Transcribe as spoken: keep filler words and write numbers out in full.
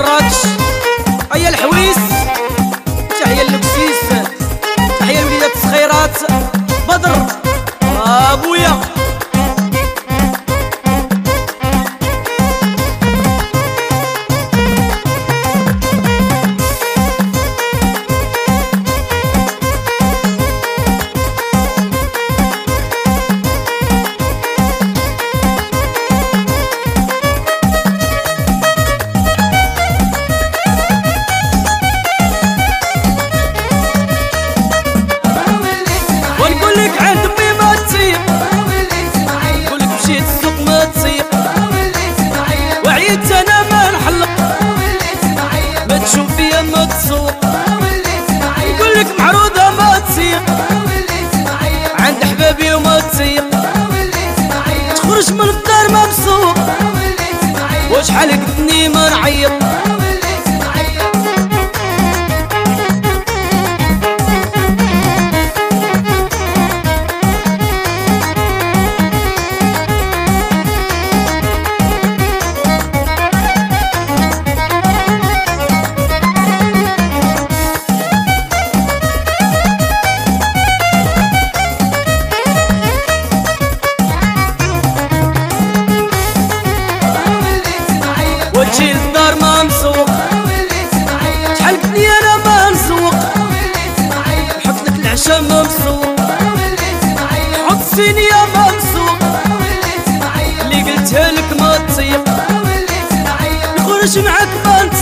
مراكش، أيا الحويس، تحية للبسيس، تحية لوليدات الصخيرات، بدر أبويا. وعيت انا ما نحلق ما تشوف فيا ما تسوق، نقولك معروضة ما تسيق عند حبابي وما تسيق، تخرج من الدار ما مسوق وشحال قدني ما نعيط. وجهي للدار ما مسوق، شحال قدني انا ما نسوق، نحط لك العشاء ما مسوق، نحط الصينية ما مسوق، اللي قلتها لك ما تسيق، نخرج معاك ما